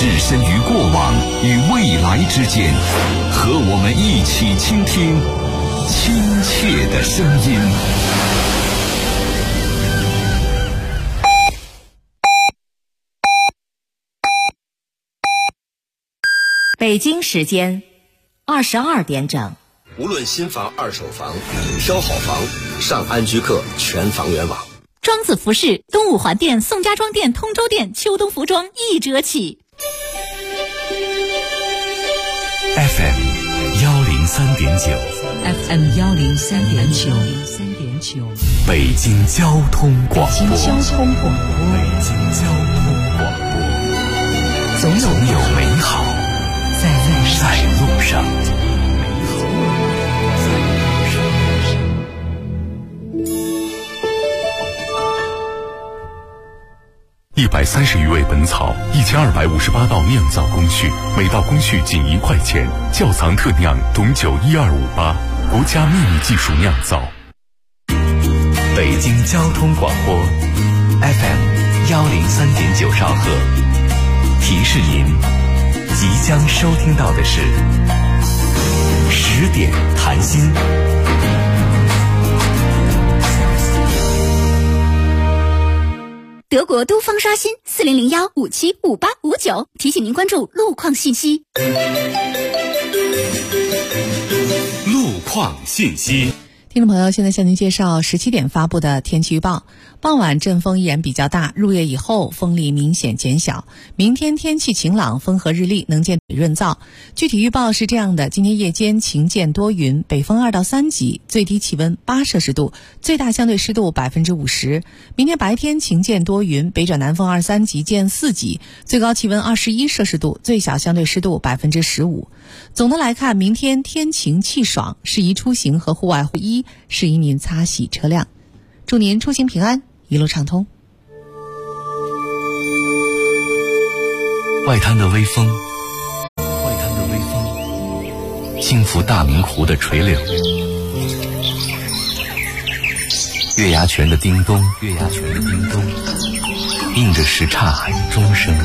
置身于过往与未来之间，和我们一起倾听亲切的声音。 北京时间22点整。 无论新房、二手房，挑好房，上安居客全房源网。 庄子服饰、东五环店、宋家庄店、通州店秋冬服装1折起。 FM 103.9 FM 103.9 北京交通广播。 北京交通广播，总有美好在路上。 130余味本草，1258道酿造工序，每道工序仅1块钱。窖藏特酿董酒12588，国家秘密技术酿造。 北京交通广播 FM 103.9兆赫，提示您即将收听到的是10点谈心。 德国都方刷新4001575859，提醒您关注路况信息。 路况信息。 听众朋友，现在向您介绍17点发布的天气预报。傍晚阵风依然比较大，入夜以后风力明显减小。明天天气晴朗，风和日丽，能见润燥。具体预报是这样的：今天夜间晴见多云，北风2到3级，最低气温8摄氏度，最大相对湿度50%。明天白天晴见多云，北转南风2、3级见4级，最高气温21摄氏度，最小相对湿度15%。总的来看，明天天晴气爽，适宜出行和户外衣，适宜您擦洗车辆。祝您出行平安，一路畅通。 外滩的微风，轻拂大明湖的垂柳，月牙泉的叮咚，映着什刹海钟声，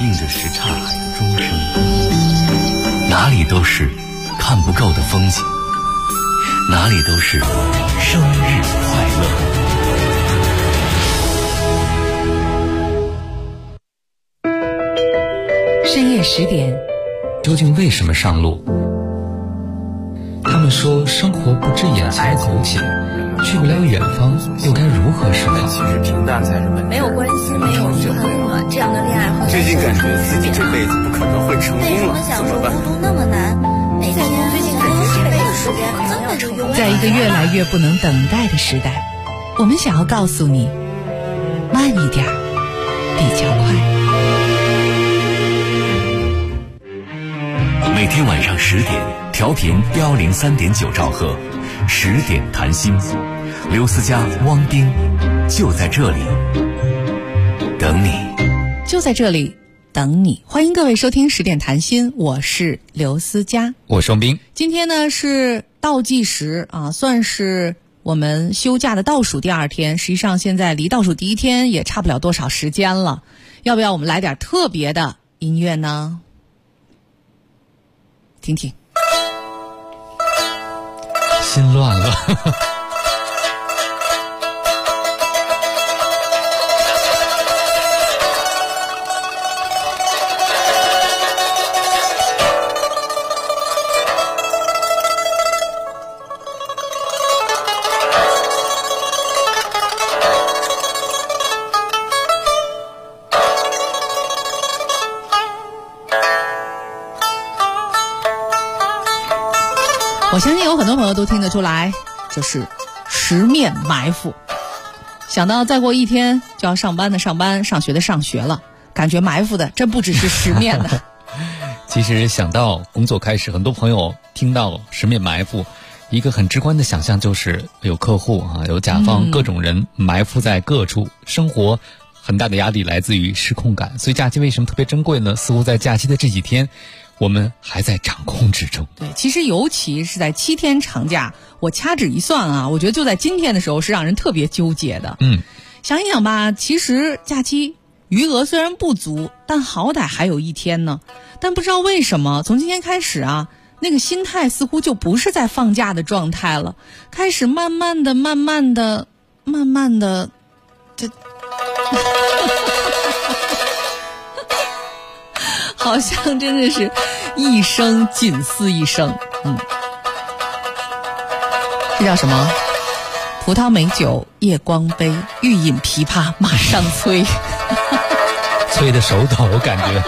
哪里都是看不够的风景，哪里都是生日快乐。 深夜10点， 究竟为什么上路？他们说生活不止眼前苟且，去不了远方，又该如何是好？ 其实平淡才是本质。 没有关系，没有遗憾了，这样的恋爱好像最近感觉自己这辈子不可能会成功了， 为什么想说孤独那么难？每天最近感觉这辈子时间可能要成功。 在一个越来越不能等待的时代，我们想要告诉你，慢一点比较快。 每天晚上10点，调频103.9兆赫，10点谈心，刘思佳、汪冰就在这里等你， 就在这里等你。欢迎各位收听10点谈心，我是刘思佳， 我是汪冰。 今天呢是倒计时啊，算是我们休假的倒数第2天，实际上现在离倒数第1天也差不了多少时间了。要不要我们来点特别的音乐呢？听听， 心乱了。 我相信有很多朋友都听得出来，就是十面埋伏。想到再过1天就要上班的上班，上学的上学了，感觉埋伏的真不只是十面的。 其实想到工作开始，很多朋友听到十面埋伏，一个很直观的想象就是有客户啊，有甲方，各种人埋伏在各处，生活很大的压力来自于失控感。所以假期为什么特别珍贵呢？似乎在假期的这几天我们还在掌控之中。 对，其实尤其是在7天长假，我掐指一算啊，我觉得就在今天的时候是让人特别纠结的。想一想吧，其实假期余额虽然不足，但好歹还有一天呢。但不知道为什么，从今天开始啊，那个心态似乎就不是在放假的状态了，开始慢慢的，这好像真的是一生紧似一生。这叫什么？葡萄美酒夜光杯，欲饮琵琶马上催。 催的手抖，我感觉。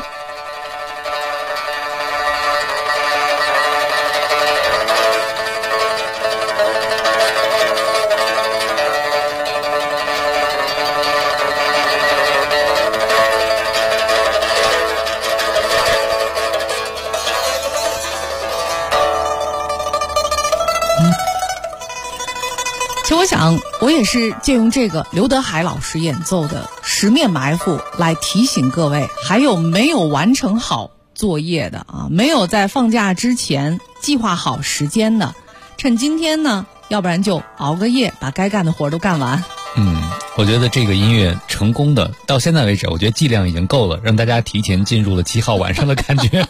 其实我想，我也是借用这个刘德海老师演奏的《十面埋伏》来提醒各位，还有没有完成好作业的啊，没有在放假之前计划好时间的，趁今天呢，要不然就熬个夜，把该干的活都干完。 我觉得这个音乐成功的到现在为止，我觉得剂量已经够了，让大家提前进入了7号晚上的感觉。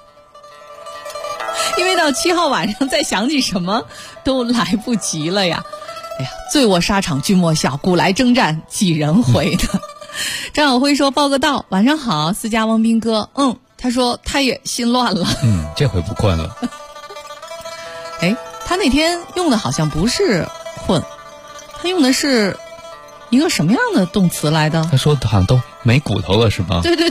因为到7号晚上再想起什么都来不及了呀。哎呀，醉卧沙场君莫笑，古来征战几人回的。张晓辉说报个到，晚上好，私家汪斌哥。他说他也心乱了。 这回不困了。 他那天用的好像不是困，他用的是一个什么样的动词来的？ 他说好像都没骨头了是吗？ 对。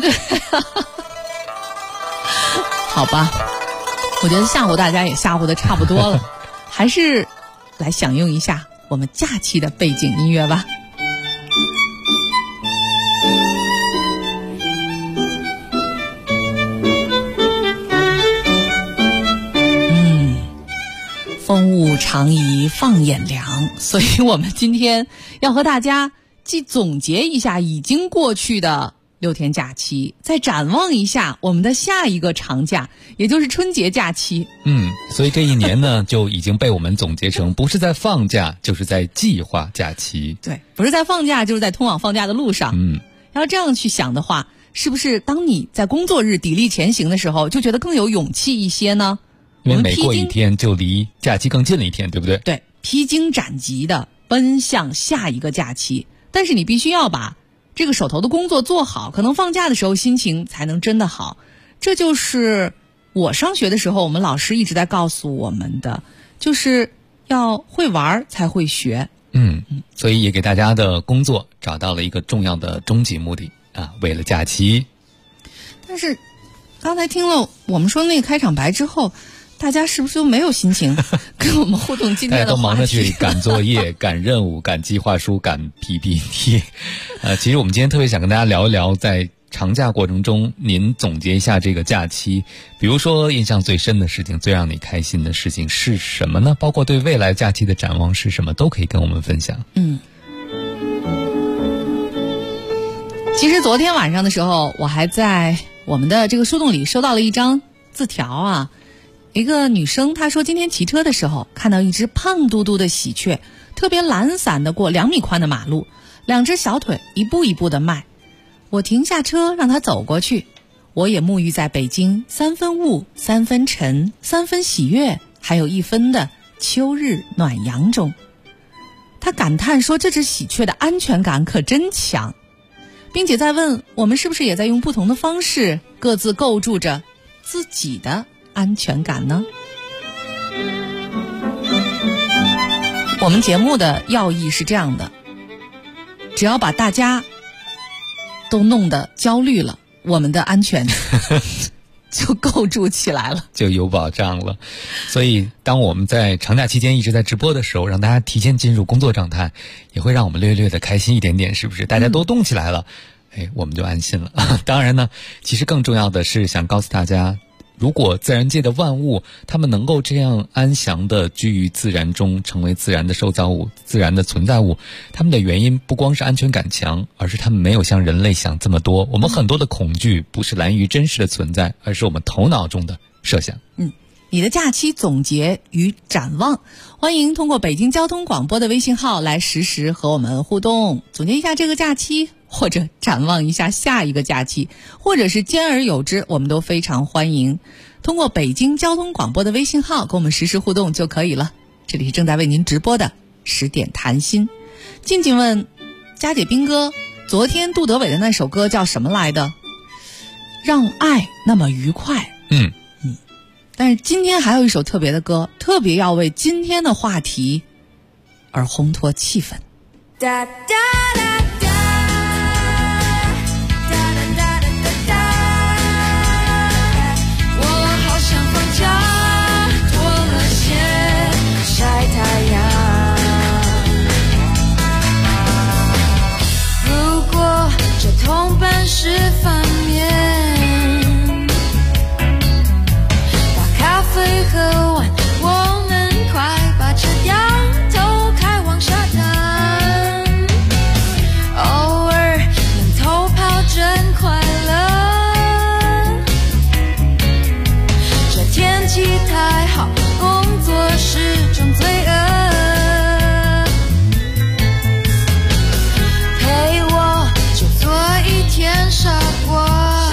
好吧，我觉得吓唬大家也吓唬的差不多了，还是来享用一下我们假期的背景音乐吧。风物长宜放眼量，所以我们今天要和大家既总结一下已经过去的6天假期，再展望一下我们的下一个长假，也就是春节假期。 所以这一年呢，就已经被我们总结成不是在放假，就是在计划假期。 对，不是在放假，就是在通往放假的路上。要这样去想的话，是不是当你在工作日砥砺前行的时候，就觉得更有勇气一些呢？ 因为每过一天就离假期更近了一天，对不对？ 对，披荆斩棘的奔向下一个假期，但是你必须要把这个手头的工作做好，可能放假的时候心情才能真的好。这就是我上学的时候我们老师一直在告诉我们的，就是要会玩才会学。 所以也给大家的工作找到了一个重要的终极目的啊，为了假期。 但是刚才听了我们说那个开场白之后，大家是不是都没有心情跟我们互动今天的话题？大家都忙着去赶作业、赶任务、赶计划书、赶 PPT。其实我们今天特别想跟大家聊一聊，在长假过程中，您总结一下这个假期，比如说印象最深的事情、最让你开心的事情是什么呢？包括对未来假期的展望是什么，都可以跟我们分享。 其实昨天晚上的时候，我还在我们的这个树洞里收到了一张字条啊。一个女生她说，今天骑车的时候看到一只胖嘟嘟的喜鹊，特别懒散的过2米宽的马路，2只小腿一步一步的迈。我停下车让她走过去，我也沐浴在北京3分雾3分尘3分喜悦还有1分的秋日暖阳中。她感叹说，这只喜鹊的安全感可真强，并且在问我们是不是也在用不同的方式各自构筑着自己的安全感呢？我们节目的要义是这样的，只要把大家都弄得焦虑了，我们的安全就构筑起来了， 就有保障了。所以当我们在长假期间一直在直播的时候，让大家提前进入工作状态，也会让我们略略的开心一点点，是不是？大家都动起来了，我们就安心了。当然呢，其实更重要的是想告诉大家，如果自然界的万物它们能够这样安详地居于自然中，成为自然的受造物、自然的存在物，它们的原因不光是安全感强，而是它们没有像人类想这么多。我们很多的恐惧不是来源于真实的存在，而是我们头脑中的设想。 你的假期总结与展望，欢迎通过北京交通广播的微信号来实时和我们互动。总结一下这个假期或者展望一下下一个假期，或者是兼而有之，我们都非常欢迎。通过北京交通广播的微信号跟我们实时互动就可以了。这里是正在为您直播的10点谈心。静静问佳姐斌哥，昨天杜德伟的那首歌叫什么来的？让爱那么愉快。但是今天还有一首特别的歌，特别要为今天的话题而烘托气氛。 哒哒哒哒哒哒哒哒哒，我好想放假，脱了鞋晒太阳。如果这同伴是反面，把咖啡喝完，我们快把车掉头开往沙滩，偶尔能偷跑真快乐。这天气太好，工作是种罪恶，陪我就做一天傻瓜，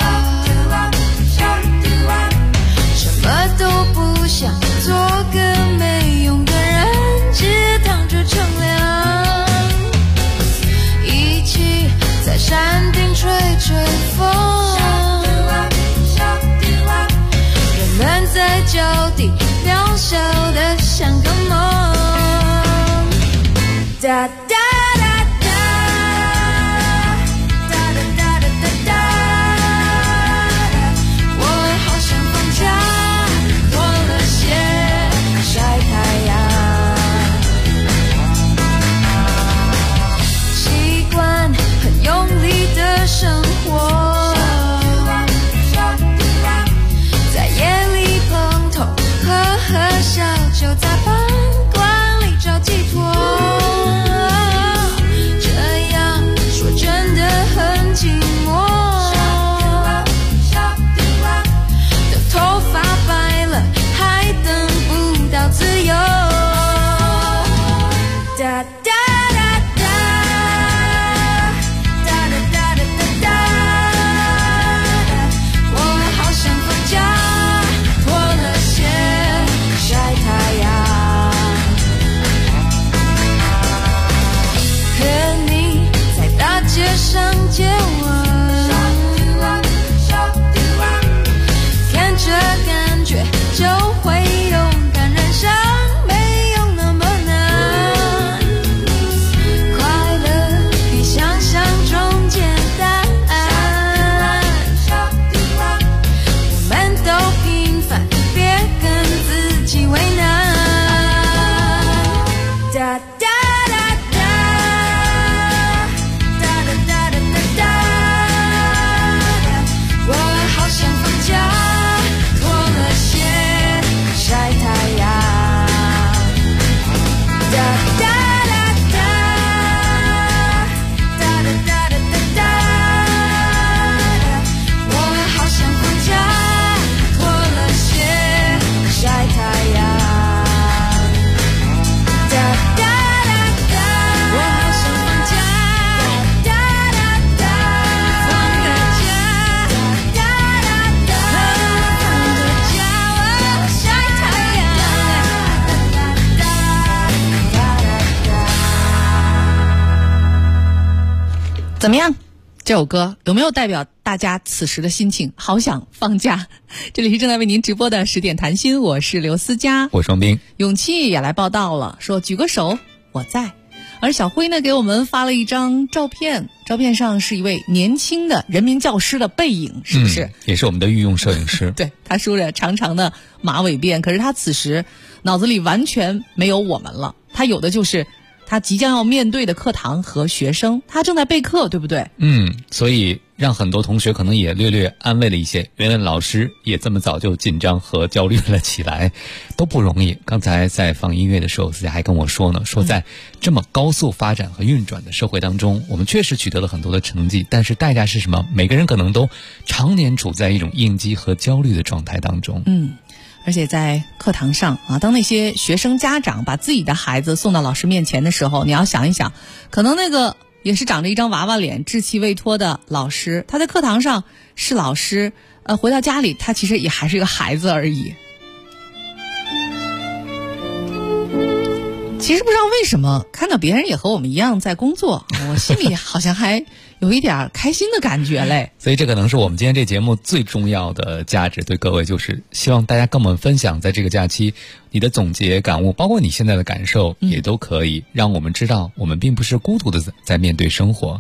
什么都不想，做个没用的人，只躺着乘凉，一起在山顶吹吹风，人们在脚底渺小的像个梦。哒哒哒哒哒哒哒哒哒哒，我好想放假，脱了鞋晒太阳，习惯很用力的生活，在夜里碰头，喝小酒，在饭馆里找寄托，这样说真的很寂寞，等头发白了还等不到自由。哒哒哒哒哒哒哒哒哒哒，我好想放假，脱了鞋晒太阳，和你在大街上接吻，看着感觉就会勇敢，人生没有那么难，快乐比想象中简单，我们都平凡，别跟自己为难。哒哒哒哒哒哒哒哒哒哒，我好想放假，脱了鞋晒太阳。哒哒哒哒哒哒哒哒哒哒，我好想放假，脱了鞋晒太阳。哒哒哒哒，我好想放假，哒哒哒，放个假，哒哒哒，放个假，我晒太阳，哒哒哒。 怎么样？这首歌有没有代表大家此时的心情？好想放假。这里是正在为您直播的10点谈心，我是刘思佳。 我双冰。 勇气也来报道了，说举个手，我在。而小辉呢，给我们发了一张照片，照片上是一位年轻的人民教师的背影，是不是？ 也是我们的御用摄影师。 对，他梳着长长的马尾辫，可是他此时脑子里完全没有我们了，他有的就是他即将要面对的课堂和学生，他正在备课，对不对？ 所以让很多同学可能也略略安慰了一些，原来老师也这么早就紧张和焦虑了起来，都不容易。刚才在放音乐的时候，思佳还跟我说呢，说在这么高速发展和运转的社会当中，我们确实取得了很多的成绩，但是代价是什么？每个人可能都常年处在一种应激和焦虑的状态当中。 而且在课堂上啊，当那些学生家长把自己的孩子送到老师面前的时候，你要想一想，可能那个也是长着一张娃娃脸、稚气未脱的老师。他在课堂上是老师，回到家里他其实也还是一个孩子而已。其实不知道为什么看到别人也和我们一样在工作，我心里好像还有一点开心的感觉嘞。 所以这可能是我们今天这节目最重要的价值，对各位就是希望大家跟我们分享在这个假期你的总结感悟，包括你现在的感受，也都可以让我们知道我们并不是孤独的在面对生活。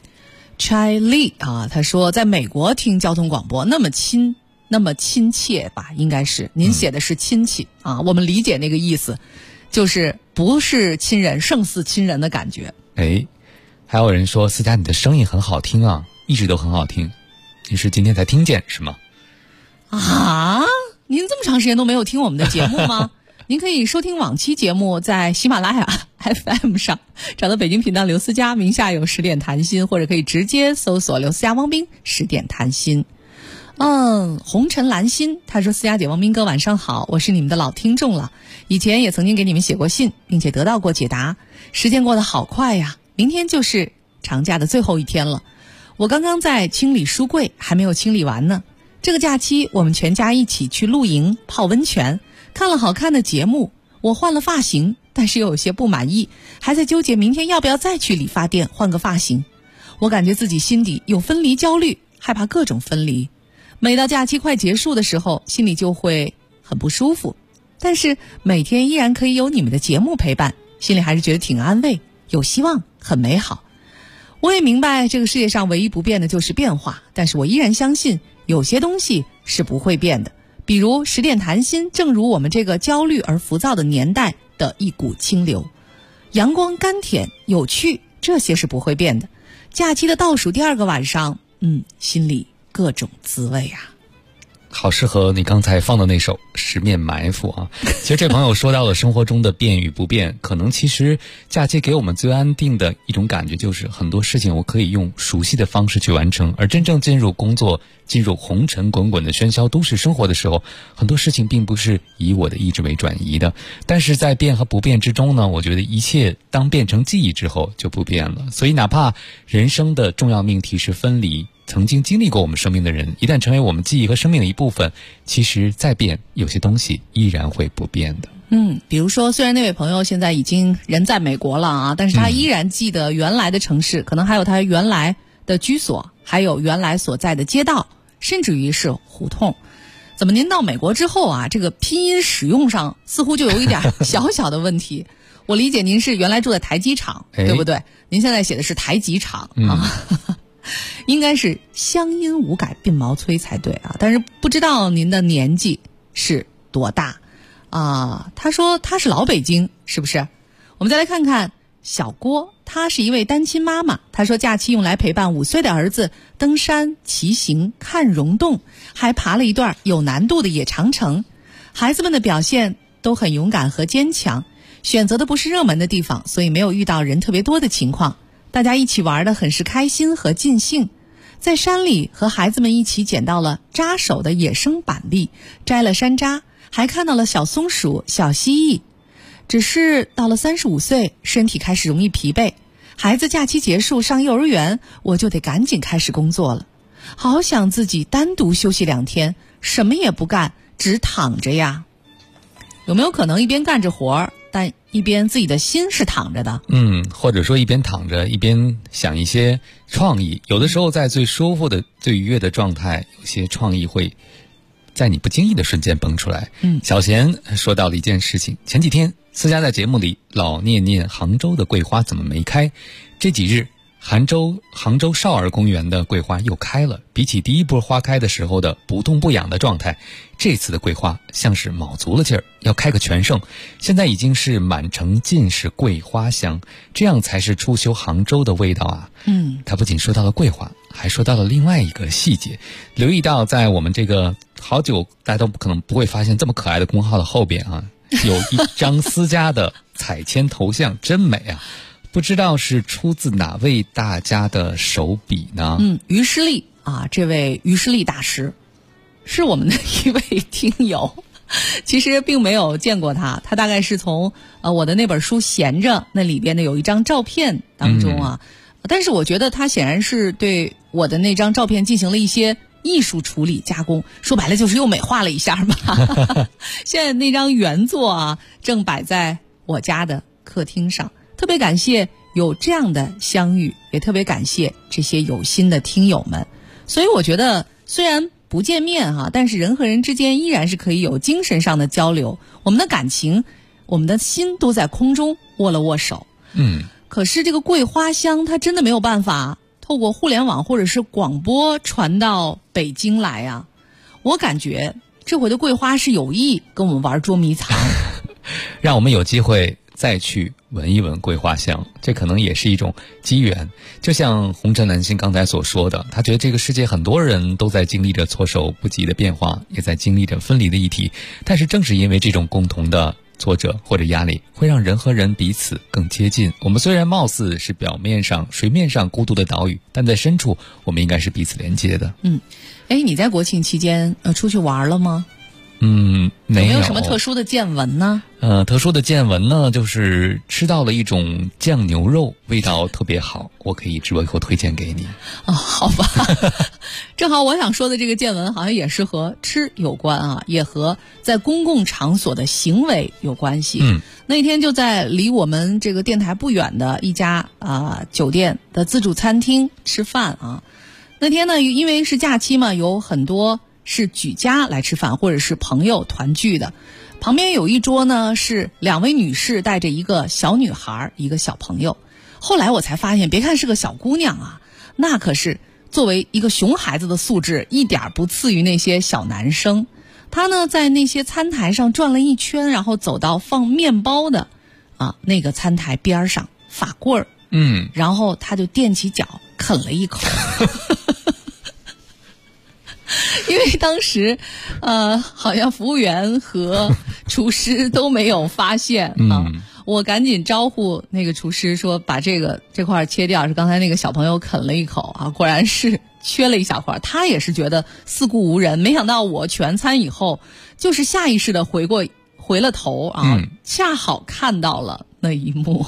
Chai Lee 啊，他说在美国听交通广播那么亲切吧，应该是您写的是亲戚啊，我们理解那个意思，就是不是亲人胜似亲人的感觉。 还有人说思佳你的声音很好听啊，一直都很好听，你是今天才听见是吗？ 啊，您这么长时间都没有听我们的节目吗？您可以收听往期节目，在喜马拉雅 FM 上找到北京频道刘思佳，名下有10点谈心，或者可以直接搜索刘思佳汪斌10点谈心。红尘蓝心他说思佳姐汪斌哥晚上好，我是你们的老听众了，以前也曾经给你们写过信，并且得到过解答。时间过得好快呀，明天就是长假的最后一天了，我刚刚在清理书柜，还没有清理完呢。这个假期我们全家一起去露营泡温泉，看了好看的节目，我换了发型，但是又有些不满意，还在纠结明天要不要再去理发店换个发型。我感觉自己心底有分离焦虑，害怕各种分离，每到假期快结束的时候心里就会很不舒服，但是每天依然可以有你们的节目陪伴，心里还是觉得挺安慰，有希望，很美好。我也明白这个世界上唯一不变的就是变化，但是我依然相信有些东西是不会变的，比如10点谈心正如我们这个焦虑而浮躁的年代的一股清流，阳光甘甜有趣，这些是不会变的。假期的倒数第2个晚上，心里各种滋味啊。 好适合你刚才放的那首《十面埋伏》啊！其实这朋友说到了生活中的变与不变，可能其实假期给我们最安定的一种感觉就是很多事情我可以用熟悉的方式去完成，而真正进入工作、进入红尘滚滚的喧嚣都市生活的时候，很多事情并不是以我的意志为转移的。但是在变和不变之中呢，我觉得一切当变成记忆之后就不变了。所以哪怕人生的重要命题是分离，曾经经历过我们生命的人一旦成为我们记忆和生命的一部分，其实再变有些东西依然会不变的。 比如说虽然那位朋友现在已经人在美国了啊，但是他依然记得原来的城市，可能还有他原来的居所，还有原来所在的街道，甚至于是胡同。怎么您到美国之后啊，这个拼音使用上似乎就有一点小小的问题？我理解您是原来住在台机场，对不对？您现在写的是台机场啊。应该是乡音无改鬓毛衰才对啊，但是不知道您的年纪是多大啊？他说他是老北京，是不是？我们再来看看小郭，她是一位单亲妈妈。她说假期用来陪伴5岁的儿子登山、骑行、看溶洞，还爬了一段有难度的野长城。孩子们的表现都很勇敢和坚强，选择的不是热门的地方，所以没有遇到人特别多的情况。大家一起玩得很是开心和尽兴，在山里和孩子们一起捡到了扎手的野生板栗，摘了山楂，还看到了小松鼠、小蜥蜴。只是到了35岁，身体开始容易疲惫，孩子假期结束上幼儿园，我就得赶紧开始工作了。好想自己单独休息2天，什么也不干，只躺着呀。有没有可能一边干着活儿，但一边自己的心是躺着的？ 或者说一边躺着一边想一些创意。有的时候在最舒服的、最愉悦的状态，有些创意会在你不经意的瞬间蹦出来。小贤说到了一件事情，前几天思佳在节目里老念念杭州的桂花怎么没开，这几日杭州少儿公园的桂花又开了，比起第一波花开的时候的不痛不痒的状态，这次的桂花像是卯足了劲儿，要开个全胜。现在已经是满城尽是桂花香，这样才是初秋杭州的味道啊。他不仅说到了桂花，还说到了另外一个细节，留意到在我们这个好久大家都可能不会发现这么可爱的公号的后边啊，有一张思佳的彩铅头像，真美啊。不知道是出自哪位大家的手笔呢？ 于诗丽啊，这位于诗丽大师是我们的一位听友，其实并没有见过他大概是从我的那本书闲着那里边的有一张照片当中啊， 但是我觉得他显然是对我的那张照片进行了一些艺术处理加工，说白了就是又美化了一下吧。现在那张原作啊，正摆在我家的客厅上。特别感谢有这样的相遇，也特别感谢这些有心的听友们。所以我觉得虽然不见面啊，但是人和人之间依然是可以有精神上的交流，我们的感情，我们的心都在空中握了握手。可是这个桂花香它真的没有办法透过互联网或者是广播传到北京来啊。我感觉这回的桂花是有意跟我们玩捉迷藏。 让我们有机会再去闻一闻桂花香，这可能也是一种机缘。就像红尘男性刚才所说的，他觉得这个世界很多人都在经历着措手不及的变化，也在经历着分离的议题，但是正是因为这种共同的挫折或者压力，会让人和人彼此更接近。我们虽然貌似是表面上水面上孤独的岛屿，但在深处我们应该是彼此连接的。 你在国庆期间出去玩了吗？ 没有什么特殊的见闻呢？ 特殊的见闻呢，就是吃到了一种酱牛肉，味道特别好，我可以直播以后推荐给你。 好吧。正好我想说的这个见闻好像也是和吃有关啊，也和在公共场所的行为有关系。那天就在离我们这个电台不远的一家酒店的自助餐厅吃饭啊。那天呢，因为是假期嘛，有很多是举家来吃饭或者是朋友团聚的。旁边有一桌呢是2位女士带着一个小女孩一个小朋友。后来我才发现，别看是个小姑娘啊，那可是作为一个熊孩子的素质一点不次于那些小男生。她呢在那些餐台上转了一圈，然后走到放面包的那个餐台边上法棍儿，然后她就踮起脚啃了一口。因为当时好像服务员和厨师都没有发现我赶紧招呼那个厨师说把这块切掉，是刚才那个小朋友啃了一口果然是缺了一小块。他也是觉得四顾无人，没想到我全餐以后就是下意识的回了头恰好看到了那一幕。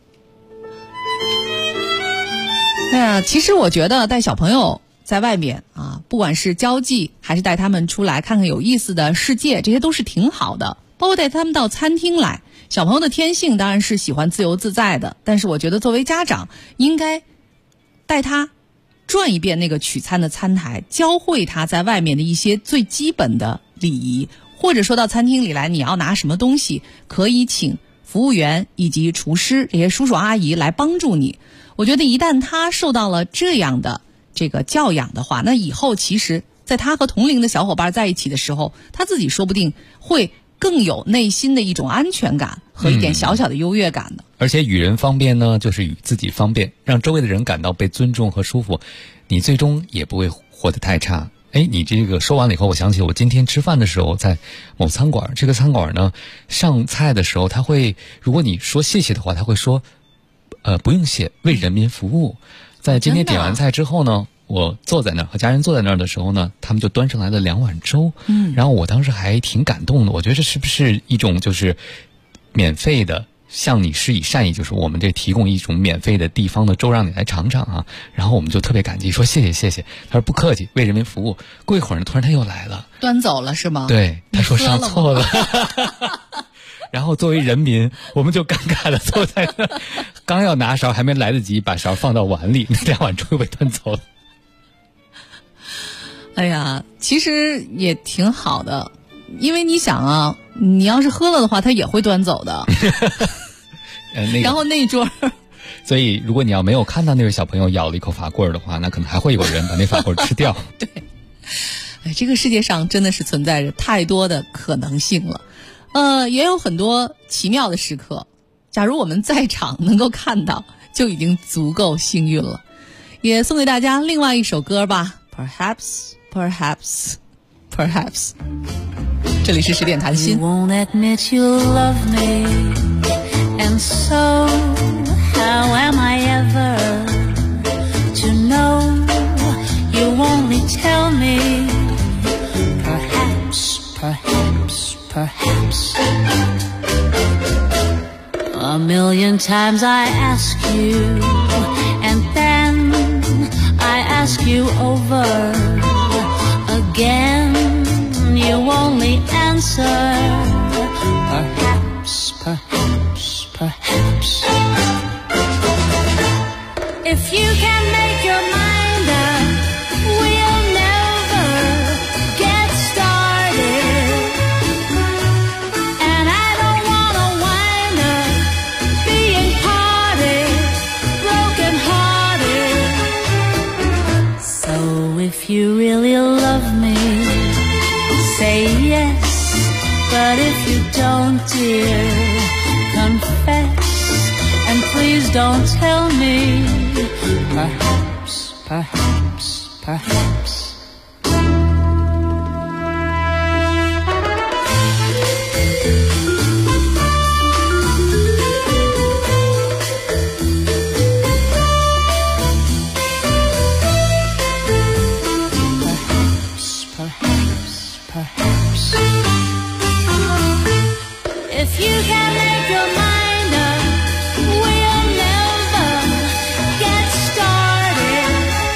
其实我觉得带小朋友在外面不管是交际还是带他们出来看看有意思的世界，这些都是挺好的。包括带他们到餐厅来，小朋友的天性当然是喜欢自由自在的，但是我觉得作为家长应该带他转一遍那个取餐的餐台，教会他在外面的一些最基本的礼仪，或者说到餐厅里来你要拿什么东西，可以请服务员以及厨师这些叔叔阿姨来帮助你。我觉得一旦他受到了这样的这个教养的话，那以后其实在他和同龄的小伙伴在一起的时候，他自己说不定会更有内心的一种安全感和一点小小的优越感的。 而且与人方便呢，就是与自己方便，让周围的人感到被尊重和舒服，你最终也不会活得太差。你这个说完了以后，我想起我今天吃饭的时候在某餐馆，这个餐馆呢上菜的时候他会，如果你说谢谢的话，他会说不用谢，为人民服务。在今天点完菜之后呢，我坐在那儿和家人坐在那儿的时候呢，他们就端上来了2碗粥，然后我当时还挺感动的。我觉得这是不是一种就是免费的向你施以善意，就是我们这提供一种免费的地方的粥让你来尝尝啊。然后我们就特别感激，说谢谢谢谢。他说不客气，为人民服务。过一会儿呢，突然他又来了， 端走了是吗？ 对，他说上错了。然后作为人民，我们就尴尬的坐在那，刚要拿勺，还没来得及把勺放到碗里，那2碗粥又被端走了。 哎呀，其实也挺好的，因为你想你要是喝了的话，他也会端走的。然后那一桌， 所以如果你要没有看到那位小朋友咬了一口法棍的话，那可能还会有人把那法棍吃掉。 对，这个世界上真的是存在着太多的可能性了。也有很多奇妙的时刻，假如我们在场能够看到，就已经足够幸运了。也送给大家另外一首歌吧， Perhaps Perhaps Perhaps。 这里是10点谈心。 You won't admit you love me, and so how am I ever to know? You only tell me Perhaps, perhaps, perhaps. A million times I ask you, and then ask you over again, you only answer perhaps, perhaps, perhaps. If you can make your mind up, we'll never get started. And I don't wanna wind up being parted, broken hearted. So if you really love me, say yes. But if you don't, dear, confess. And please don't tell me perhaps, perhaps, perhaps. Perhaps, perhaps, perhaps. If you can make your mind up, we'll never get started.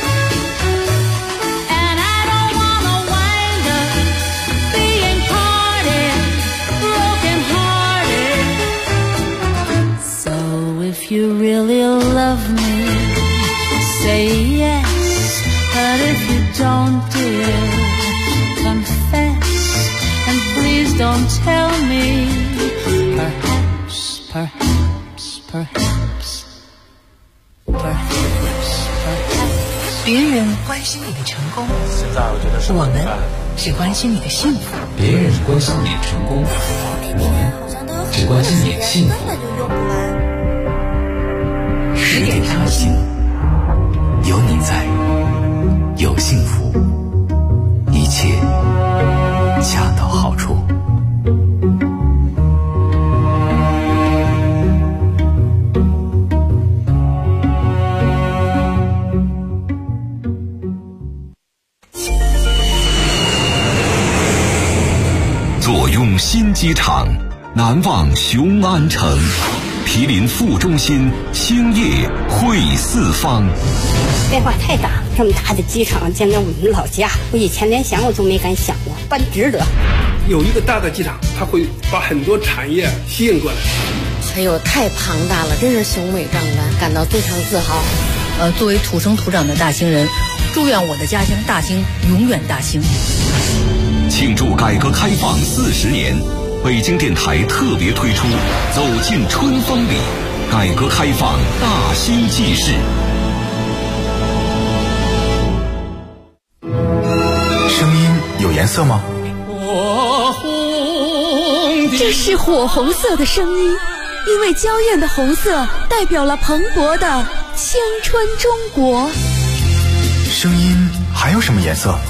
And I don't wanna wind up being parted, broken hearted. So if you really love me, say yes. But if you don't, dear, confess. And please don't tell me perhaps, perhaps, perhaps, perhaps, perhaps. 别人关心你的成功，我们只关心你的幸福。 别人关心你的成功，我们只关心你的幸福。10点上行，有你在，有幸福，一切恰到好处。 左拥新机场，南望雄安城，毗邻副中心，兴业汇四方。 变化太大，这么大的机场，见到我们老家，我以前连想我都没敢想过，办值得。 有一个大的机场，它会把很多产业吸引过来。 哎呦，太庞大了，真是雄伟壮观，感到非常自豪。 作为土生土长的大兴人，祝愿我的家乡大兴永远大兴。 庆祝改革开放40年，北京电台特别推出《走进春风里》，改革开放大兴纪事。 声音有颜色吗？ 这是火红色的声音，因为娇艳的红色代表了蓬勃的青春中国。 声音还有什么颜色？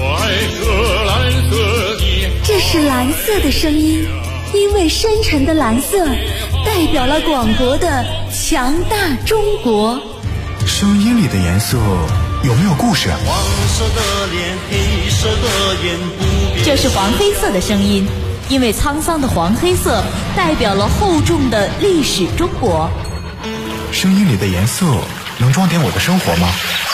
这是蓝色的声音，因为深沉的蓝色代表了广博的强大中国。 声音里的颜色有没有故事？ 黄色的脸，黑色的眼，不变。 这是黄黑色的声音，因为沧桑的黄黑色代表了厚重的历史中国。 声音里的颜色能装点我的生活吗？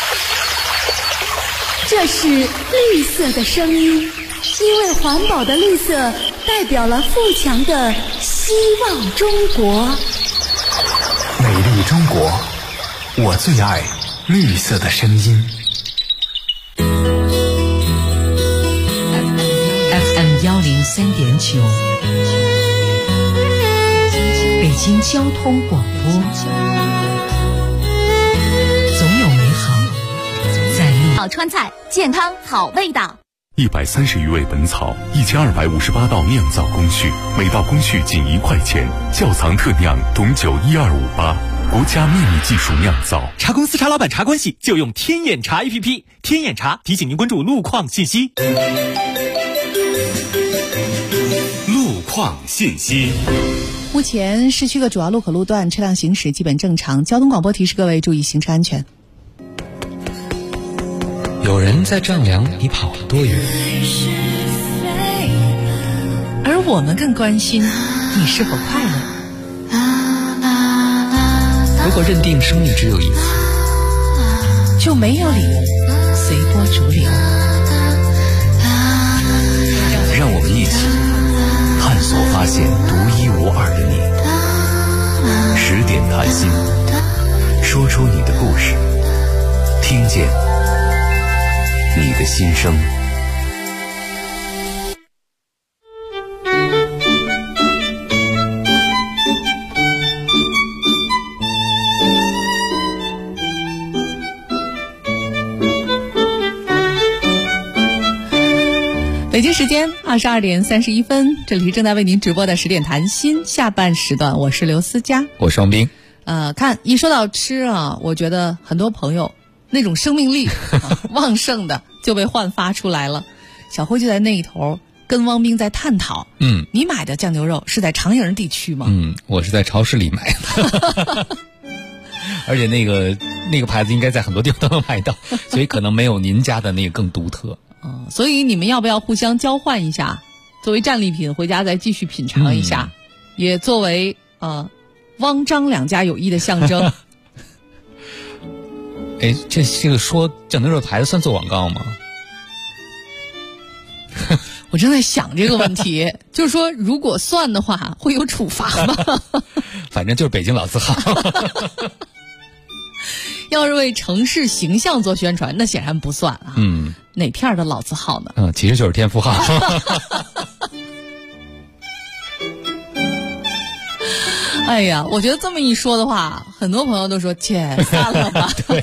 这是绿色的声音，因为环保的绿色代表了富强的希望中国。 美丽中国，我最爱绿色的声音。 FM 103.9，北京交通广播，总有美好在路。 好川菜，健康好味道。 130余味本草，1258道酿造工序，每道工序仅1块钱。窖藏特酿董酒12588，国家秘密技术酿造。 茶公司茶老板茶关系就用天眼茶 APP， 天眼茶提醒您关注路况信息。 路况信息。 目前市区的主要路口路段车辆行驶基本正常，交通广播提示各位注意行车安全。 有人在丈量你跑了多远， 而我们更关心你是否快乐。 如果认定生命只有一次， 就没有理由随波逐流。 让我们一起探索发现独一无二的你。10点谈心，说出你的故事，听见你的心声。 北京时间22点31分，这里是正在为您直播的10点谈心下半时段，我是刘思佳， 我是王斌。 看一说到吃啊，我觉得很多朋友那种生命力旺盛的就被焕发出来了。小辉就在那一头跟汪斌在探讨，你买的酱牛肉是在长营地区吗？ 我是在超市里买的。而且那个牌子应该在很多地方都能买到，所以可能没有您家的那个更独特。 所以你们要不要互相交换一下，作为战利品回家再继续品尝一下，也作为汪张两家友谊的象征。 哎，这个说酱牛肉牌子算做广告吗？ 我正在想这个问题，就是说如果算的话会有处罚吗？ 反正就是北京老字号。 要是为城市形象做宣传，那显然不算啊。哪片的老字号呢？ 其实就是天福号。 哎呀，我觉得这么一说的话，很多朋友都说切散了吧。 对。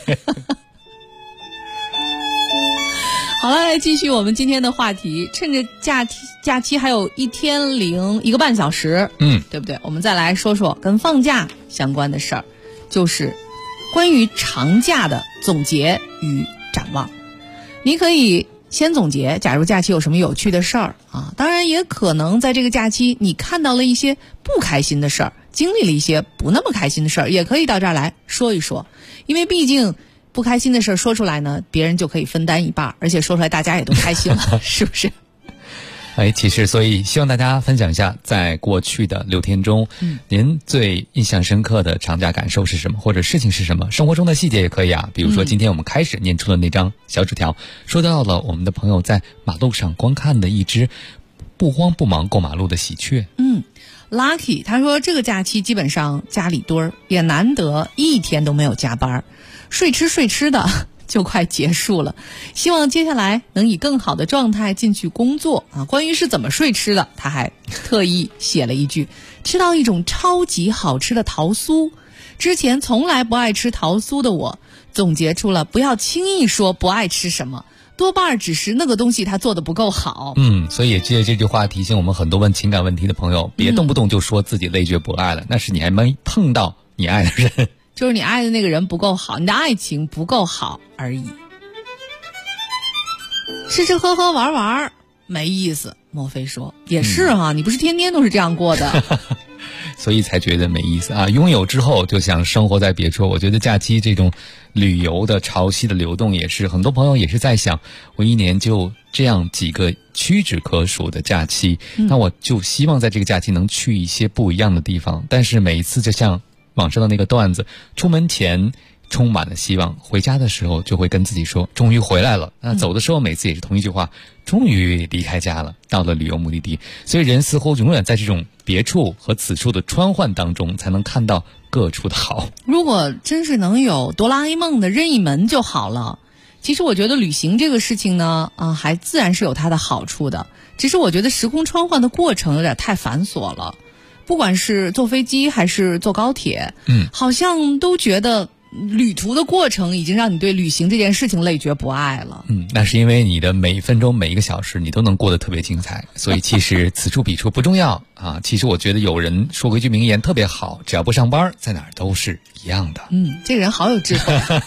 好了，来继续我们今天的话题。趁着假期还有1天零1个半小时，对不对？我们再来说说跟放假相关的事儿，就是关于长假的总结与展望。你可以先总结，假如假期有什么有趣的事儿啊，当然也可能在这个假期你看到了一些不开心的事儿，经历了一些不那么开心的事儿，也可以到这儿来说一说，因为毕竟不开心的事儿说出来呢，别人就可以分担一半，而且说出来大家也都开心了，是不是？ 其实所以希望大家分享一下，在过去的6天中，您最印象深刻的长假感受是什么，或者事情是什么？生活中的细节也可以啊，比如说今天我们开始念出了那张小纸条，说到了我们的朋友在马路上观看的一只不慌不忙过马路的喜鹊。 Lucky 他说这个假期基本上家里蹲儿，也难得1天都没有加班，睡吃的就快结束了，希望接下来能以更好的状态进去工作啊。关于是怎么睡吃的，他还特意写了一句：吃到一种超级好吃的桃酥。之前从来不爱吃桃酥的我，总结出了不要轻易说不爱吃什么，多半只是那个东西他做的不够好。 所以也借这句话提醒我们很多问情感问题的朋友，别动不动就说自己累觉不爱了，那是你还没碰到你爱的人。 就是你爱的那个人不够好，你的爱情不够好而已。吃喝喝玩没意思，莫非说也是啊，你不是天天都是这样过的。 所以才觉得没意思啊！拥有之后就想生活在别处。我觉得假期这种旅游的潮汐的流动也是，很多朋友也是在想，我1年就这样几个屈指可数的假期，那我就希望在这个假期能去一些不一样的地方。但是每一次就像网上的那个段子，出门前充满了希望，回家的时候就会跟自己说终于回来了。那走的时候每次也是同一句话，终于离开家了，到了旅游目的地。所以人似乎永远在这种别处和此处的穿换当中，才能看到各处的好。 如果真是能有哆啦 A 梦的任意门就好了。其实我觉得旅行这个事情呢，还自然是有它的好处的，只是我觉得时空穿换的过程有点太繁琐了。不管是坐飞机还是坐高铁，好像都觉得旅途的过程已经让你对旅行这件事情累觉不爱了。 那是因为你的每一分钟每一个小时你都能过得特别精彩，所以其实此处彼处不重要啊。其实我觉得有人说过一句名言特别好，只要不上班，在哪儿都是一样的。 这个人好有智慧啊。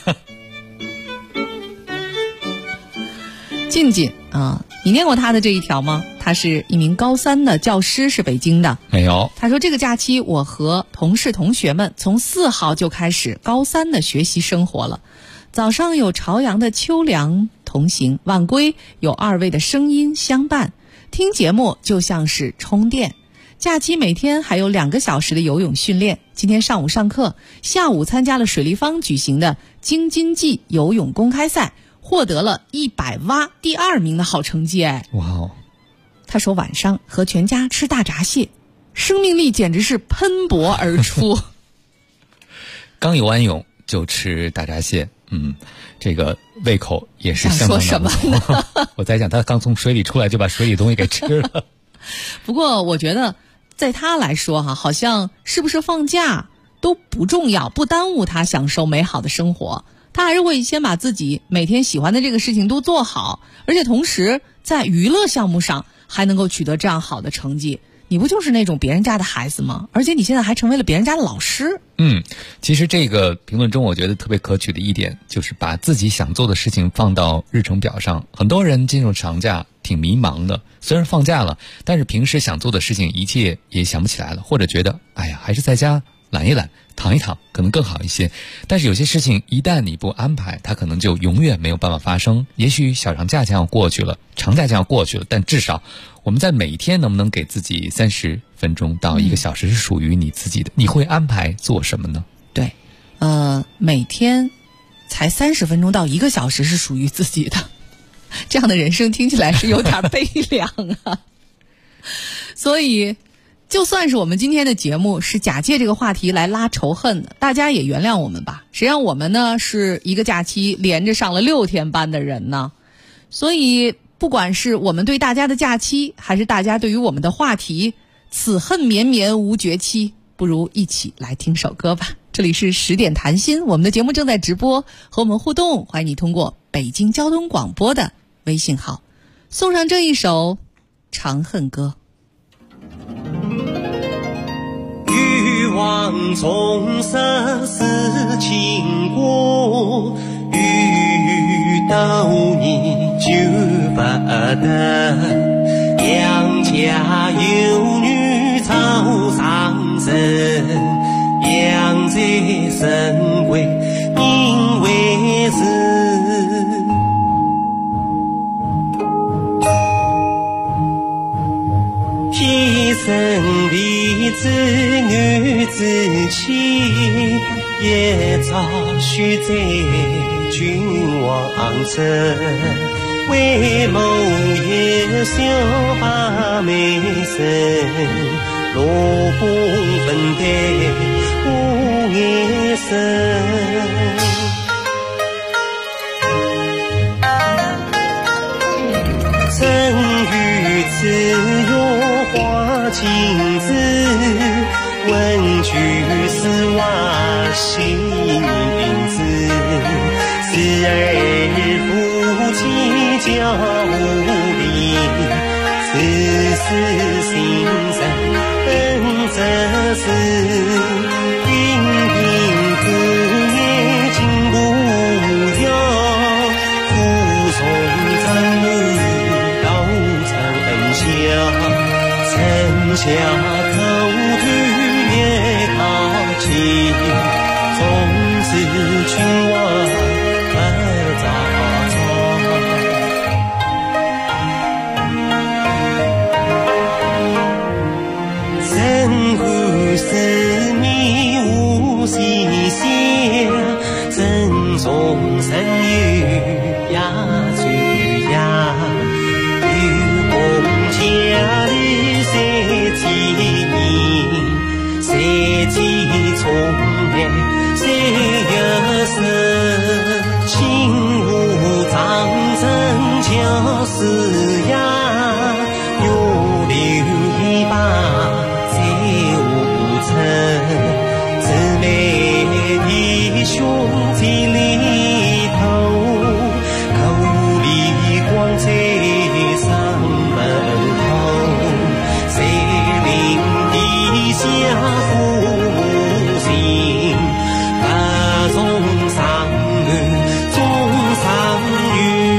静静啊，你念过他的这一条吗？他是一名高3的教师，是北京的。 没有。 他说这个假期我和同事同学们从4号就开始高3的学习生活了。早上有朝阳的秋凉同行，晚归有2位的声音相伴，听节目就像是充电。假期每天还有2个小时的游泳训练，今天上午上课，下午参加了水立方举行的京津冀游泳公开赛， 获得了100蛙第2名的好成绩哎。 哇哦！ 他说晚上和全家吃大闸蟹，生命力简直是喷薄而出。 刚游完泳就吃大闸蟹，这个胃口也是相当的不错。 想说什么呢？ 我在想他刚从水里出来就把水里东西给吃了。 不过我觉得在他来说好像是不是放假都不重要，不耽误他享受美好的生活。他还是会先把自己每天喜欢的这个事情都做好，而且同时在娱乐项目上还能够取得这样好的成绩。你不就是那种别人家的孩子吗？而且你现在还成为了别人家的老师。 其实这个评论中我觉得特别可取的一点就是把自己想做的事情放到日程表上。很多人进入长假挺迷茫的，虽然放假了，但是平时想做的事情一切也想不起来了，或者觉得哎呀还是在家懒一懒躺一躺可能更好一些。但是有些事情一旦你不安排，它可能就永远没有办法发生。也许小长假将要过去了，长假将要过去了，但至少我们在每一天能不能给自己30分钟到1个小时是属于你自己的？你会安排做什么呢？ 对，每天才30分钟到1个小时是属于自己的，这样的人生听起来是有点悲凉啊。所以就算是我们今天的节目是假借这个话题来拉仇恨的，大家也原谅我们吧。谁让我们呢是一个假期连着上了6天班的人呢？所以不管是我们对大家的假期，还是大家对于我们的话题，此恨绵绵无绝期，不如一起来听首歌吧。这里是10点谈心，我们的节目正在直播，和我们互动，欢迎你通过北京交通广播的微信号送上这一首《长恨歌》。 欲望从生死情过，遇到你就不得。杨家有女草上人，养在深闺因为是。天生丽质女子气，一朝须在君王城。为某夜宵把眉生，落红粉黛无颜色。真与自由花镜子，问句丝袜心字。时而夫妻交离，此时心生本则是。云鬓子夜尽不掉，护送长女到长宵。城下口吐夜桃气，总是君王思迷无细线，珍重生于呀最呀，有功家里谁记，谁记从来谁有事，心无长征就是呀，有留一把姊妹弟兄在里头，口里光在上门口，谁领地下父母心，把中上岸中上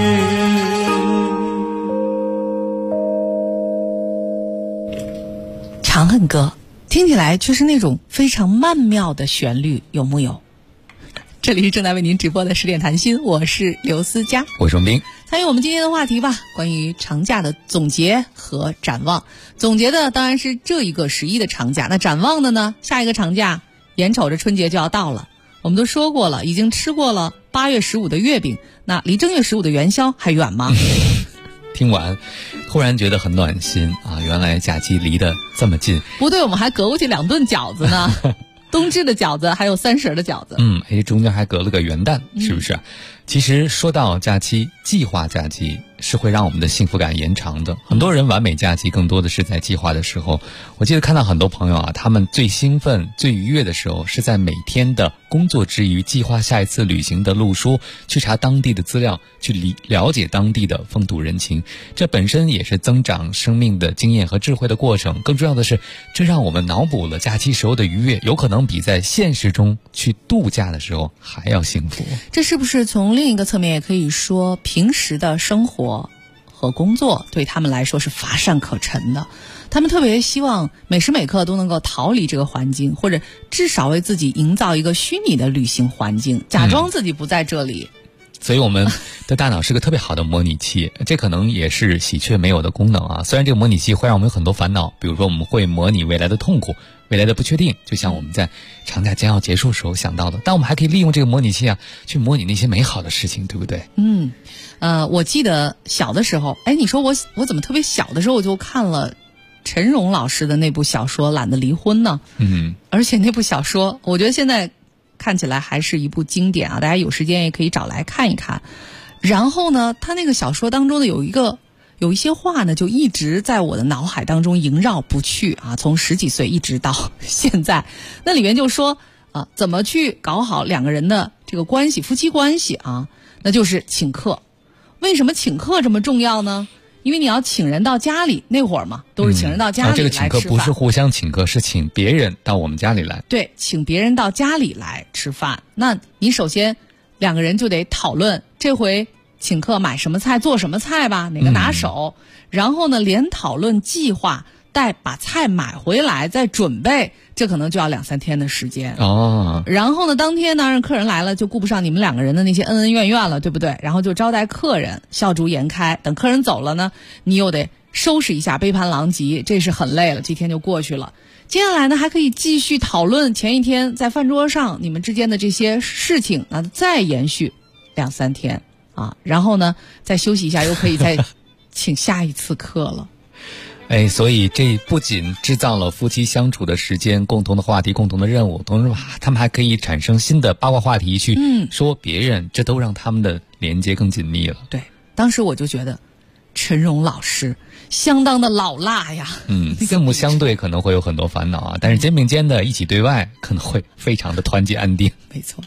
云。长恨歌听起来却是那种非常曼妙的旋律，有木有？这里是正在为您直播的10点谈心，我是刘思佳， 我是王斌。 参与我们今天的话题吧，关于长假的总结和展望。总结的当然是这一个11的长假，那展望的呢，下一个长假眼瞅着春节就要到了。我们都说过了，已经吃过了 8月15的月饼，那离正月15的元宵还远吗？ 听完忽然觉得很暖心啊！原来假期离得这么近。 不对，我们还隔过去2顿饺子呢。冬至的饺子，还有30的饺子。 中间还隔了个元旦，是不是？其实说到假期，计划假期是会让我们的幸福感延长的。很多人完美假期更多的是在计划的时候。我记得看到很多朋友啊，他们最兴奋、最愉悦的时候是在每天的工作之余计划下一次旅行的路书，去查当地的资料，去了解当地的风土人情。这本身也是增长生命的经验和智慧的过程。更重要的是，这让我们脑补了假期时候的愉悦，有可能比在现实中去度假的时候还要幸福。 这是不是从另一个侧面也可以说，平时的生活和工作对他们来说是乏善可陈的？他们特别希望每时每刻都能够逃离这个环境，或者至少为自己营造一个虚拟的旅行环境，假装自己不在这里。 所以我们的大脑是个特别好的模拟器，这可能也是喜鹊没有的功能啊。虽然这个模拟器会让我们有很多烦恼，比如说我们会模拟未来的痛苦、未来的不确定，就像我们在长假将要结束时候想到的，但我们还可以利用这个模拟器啊，去模拟那些美好的事情，对不对？ 我记得小的时候，你说我怎么特别小的时候我就看了陈荣老师的那部小说《懒得离婚》呢？而且那部小说我觉得现在看起来还是一部经典啊，大家有时间也可以找来看一看。然后呢，他那个小说当中的有一些话呢，就一直在我的脑海当中萦绕不去啊，从10几岁一直到现在。那里面就说怎么去搞好2个人的这个关系，夫妻关系啊，那就是请客。为什么请客这么重要呢？因为你要请人到家里，那会儿嘛，都是请人到家里来吃饭。 这个请客不是互相请客，是请别人到我们家里来。 对，请别人到家里来吃饭。那你首先2个人就得讨论这回请客买什么菜，做什么菜吧，哪个拿手。然后呢，连讨论计划，把菜买回来再准备，这可能就要2-3天的时间。然后呢，当天呢，让客人来了就顾不上你们2个人的那些恩恩怨怨了，对不对？然后就招待客人，笑逐颜开。等客人走了呢，你又得收拾一下，杯盘狼藉，这是很累了，这天就过去了。接下来呢，还可以继续讨论前一天在饭桌上你们之间的这些事情，那再延续2-3天啊，然后呢再休息一下，又可以再请下一次客了。 所以这不仅制造了夫妻相处的时间、共同的话题、共同的任务，同时他们还可以产生新的八卦话题去说别人，这都让他们的连接更紧密了。 对，当时我就觉得陈荣老师相当的老辣呀。 四目相对可能会有很多烦恼啊，但是肩并肩的一起对外可能会非常的团结安定。 没错。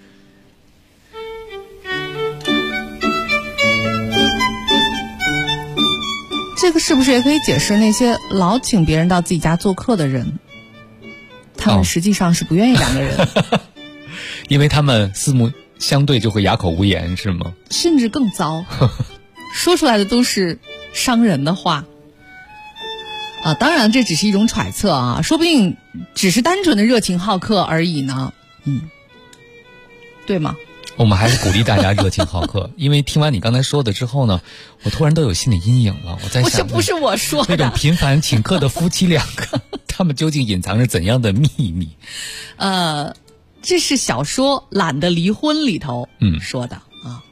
这个是不是也可以解释那些老请别人到自己家做客的人，他们实际上是不愿意2个人， 因为他们四目相对就会哑口无言，是吗？ 甚至更糟，说出来的都是伤人的话啊！当然这只是一种揣测啊，说不定只是单纯的热情好客而已呢。对吗？ 我们还是鼓励大家热情好客，因为听完你刚才说的之后呢，我突然都有心理阴影了。我在想， 不是我说的， 那种频繁请客的夫妻2个，他们究竟隐藏着怎样的秘密？ 这是小说《懒得离婚》里头说的啊。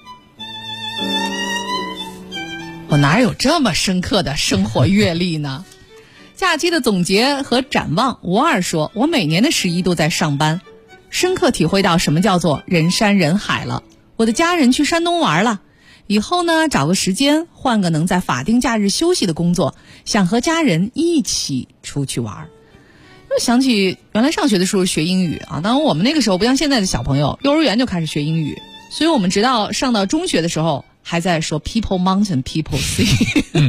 我哪有这么深刻的生活阅历呢？假期的总结和展望，吴二说，我每年的11都在上班，深刻体会到什么叫做人山人海了。我的家人去山东玩了，以后呢找个时间换个能在法定假日休息的工作，想和家人一起出去玩。又想起原来上学的时候学英语啊，当然我们那个时候不像现在的小朋友，幼儿园就开始学英语，所以我们直到上到中学的时候还在说 people mountain people sea。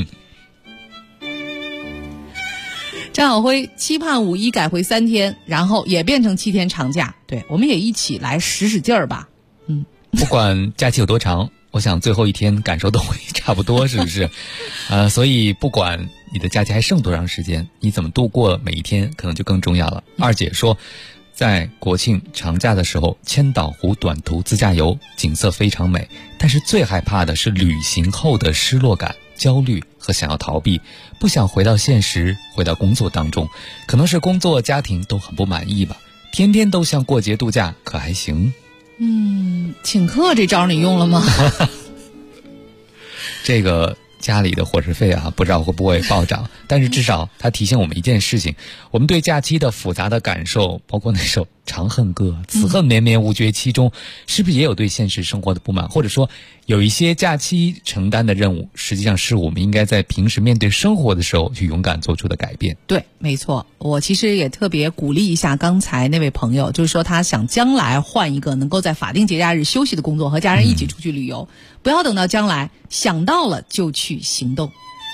张晓辉期盼5一改回3天，然后也变成7天长假。对，我们也一起来使使劲儿吧。 不管假期有多长，我想最后一天感受都会差不多，是不是？所以不管你的假期还剩多长时间，你怎么度过每一天可能就更重要了。二姐说，在国庆长假的时候，千岛湖短途自驾游景色非常美，但是最害怕的是旅行后的失落感、焦虑和想要逃避，不想回到现实，回到工作当中。可能是工作家庭都很不满意吧，天天都像过节度假，可还行？ 请客这招你用了吗？ 这个家里的伙食费啊，不知道会不会暴涨，但是至少它提醒我们一件事情，我们对假期的复杂的感受，包括那首《长恨歌》，此恨绵绵无绝期中，是不是也有对现实生活的不满，或者说有一些假期承担的任务，实际上是我们应该在平时面对生活的时候去勇敢做出的改变。 对，没错，我其实也特别鼓励一下刚才那位朋友，就是说他想将来换一个能够在法定节假日休息的工作，和家人一起出去旅游，不要等到将来，想到了就去行动。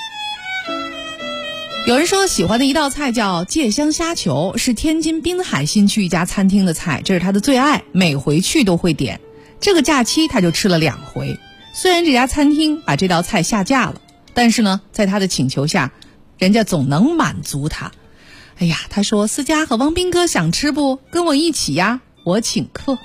有人说喜欢的一道菜叫芥香虾球，是天津滨海新区一家餐厅的菜，这是他的最爱，每回去都会点。这个假期他就吃了2回。虽然这家餐厅把这道菜下架了，但是呢，在他的请求下，人家总能满足他。哎呀，他说思佳和王斌哥想吃不？跟我一起呀，我请客。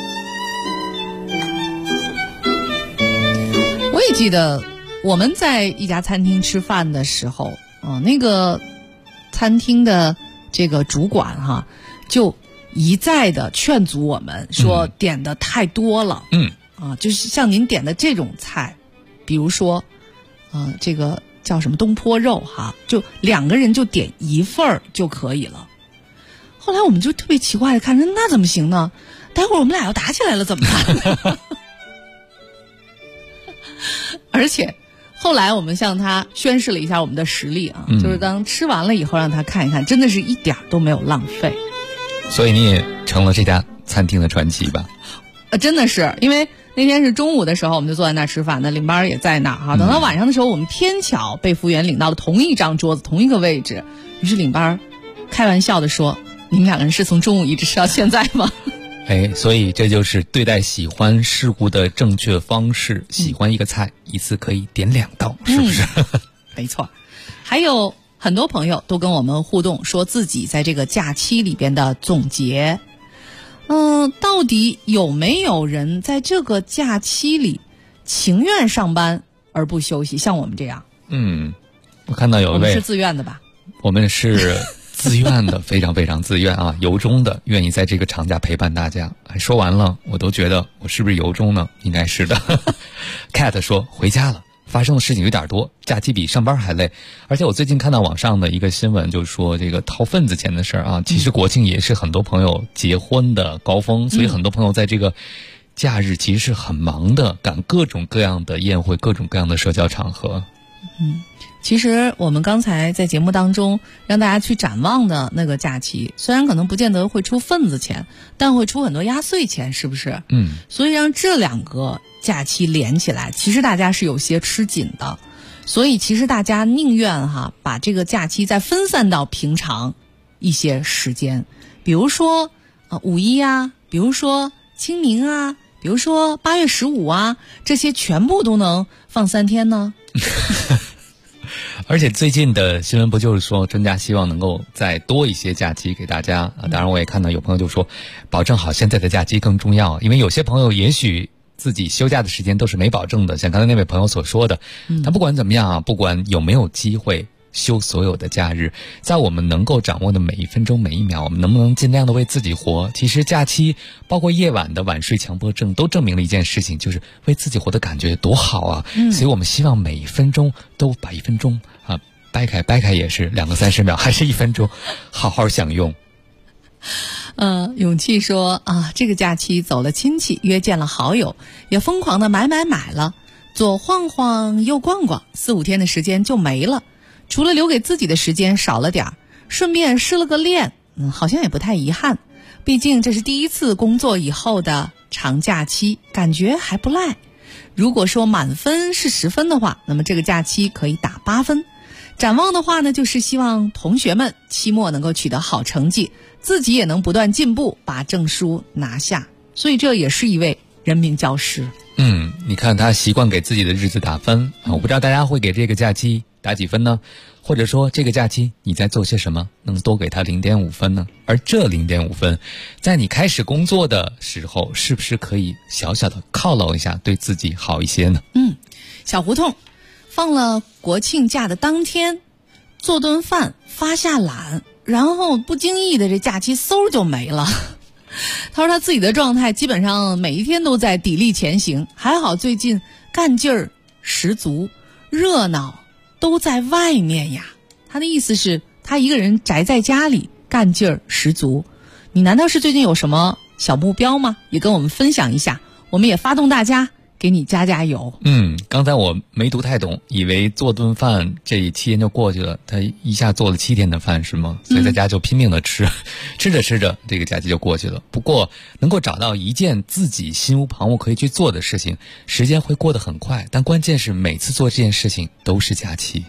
我也记得我们在一家餐厅吃饭的时候，那个餐厅的这个主管哈，就一再的劝阻我们说点的太多了。就是像您点的这种菜，比如说这个叫什么东坡肉哈，就2个人就点1份就可以了。后来我们就特别奇怪的看着，那怎么行呢？待会儿我们俩要打起来了怎么办呢？而且后来我们向他宣示了一下我们的实力啊，就是当吃完了以后让他看一看，真的是一点都没有浪费。 所以你也成了这家餐厅的传奇吧？ 真的是，因为那天是中午的时候，我们就坐在那儿吃饭，那领班也在那儿哈。等到晚上的时候，我们偏巧被服务员领到了同一张桌子、同一个位置。于是领班开玩笑的说：“你们2个人是从中午一直吃到现在吗？” 所以这就是对待喜欢事物的正确方式。喜欢一个菜，一次可以点2道，是不是？ 没错。还有很多朋友都跟我们互动，说自己在这个假期里边的总结。到底有没有人在这个假期里情愿上班而不休息？像我们这样。 我看到有一位， 我们是自愿的吧？ 我们是自愿的，非常非常自愿啊，由衷的愿意在这个长假陪伴大家。说完了，我都觉得我是不是由衷呢？应该是的。Cat 说回家了，发生的事情有点多，假期比上班还累。而且我最近看到网上的一个新闻，就是说这个掏份子钱的事儿啊。其实国庆也是很多朋友结婚的高峰，所以很多朋友在这个假日其实是很忙的，赶各种各样的宴会，各种各样的社交场合。 其实我们刚才在节目当中让大家去展望的那个假期，虽然可能不见得会出份子钱，但会出很多压岁钱，是不是？所以让这2个假期连起来，其实大家是有些吃紧的。所以其实大家宁愿把这个假期再分散到平常一些时间，比如说五一啊，比如说清明啊，比如说8月15啊，这些全部都能放3天呢。 而且最近的新闻不就是说专家希望能够再多一些假期给大家当然我也看到有朋友就说保证好现在的假期更重要，因为有些朋友也许自己休假的时间都是没保证的，像刚才那位朋友所说的，他不管怎么样啊，不管有没有机会休所有的假日，在我们能够掌握的每一分钟每一秒，我们能不能尽量的为自己活？其实假期包括夜晚的晚睡强迫症都证明了一件事情，就是为自己活的感觉多好啊！所以我们希望每一分钟都把1分钟掰开也是2个30秒，还是1分钟，好好享用。 勇气说这个假期走了亲戚，约见了好友，也疯狂的买了，左晃晃右逛逛，4、5天的时间就没了。除了留给自己的时间少了点儿，顺便失了个恋，好像也不太遗憾。毕竟这是第一次工作以后的长假期，感觉还不赖。如果说满分是10分的话，那么这个假期可以打8分。展望的话呢，就是希望同学们期末能够取得好成绩，自己也能不断进步，把证书拿下。所以这也是一位人民教师。 你看他习惯给自己的日子打分我不知道大家会给这个假期打几分呢？或者说这个假期你在做些什么能多给他0.5分呢？而这0.5分在你开始工作的时候是不是可以小小的犒劳一下，对自己好一些呢？ 小胡同放了国庆假的当天做顿饭发下懒，然后不经意的这假期嗖就没了。 他说他自己的状态基本上每一天都在砥砺前行，还好最近干劲儿十足，热闹都在外面呀。他的意思是他一个人宅在家里，干劲儿十足。你难道是最近有什么小目标吗？也跟我们分享一下，我们也发动大家给你加加油。 刚才我没读太懂，以为做顿饭这7天就过去了，他一下做了7天的饭是吗？所以在家就拼命的吃，吃着吃着这个假期就过去了。不过能够找到一件自己心无旁骛可以去做的事情，时间会过得很快，但关键是每次做这件事情都是假期。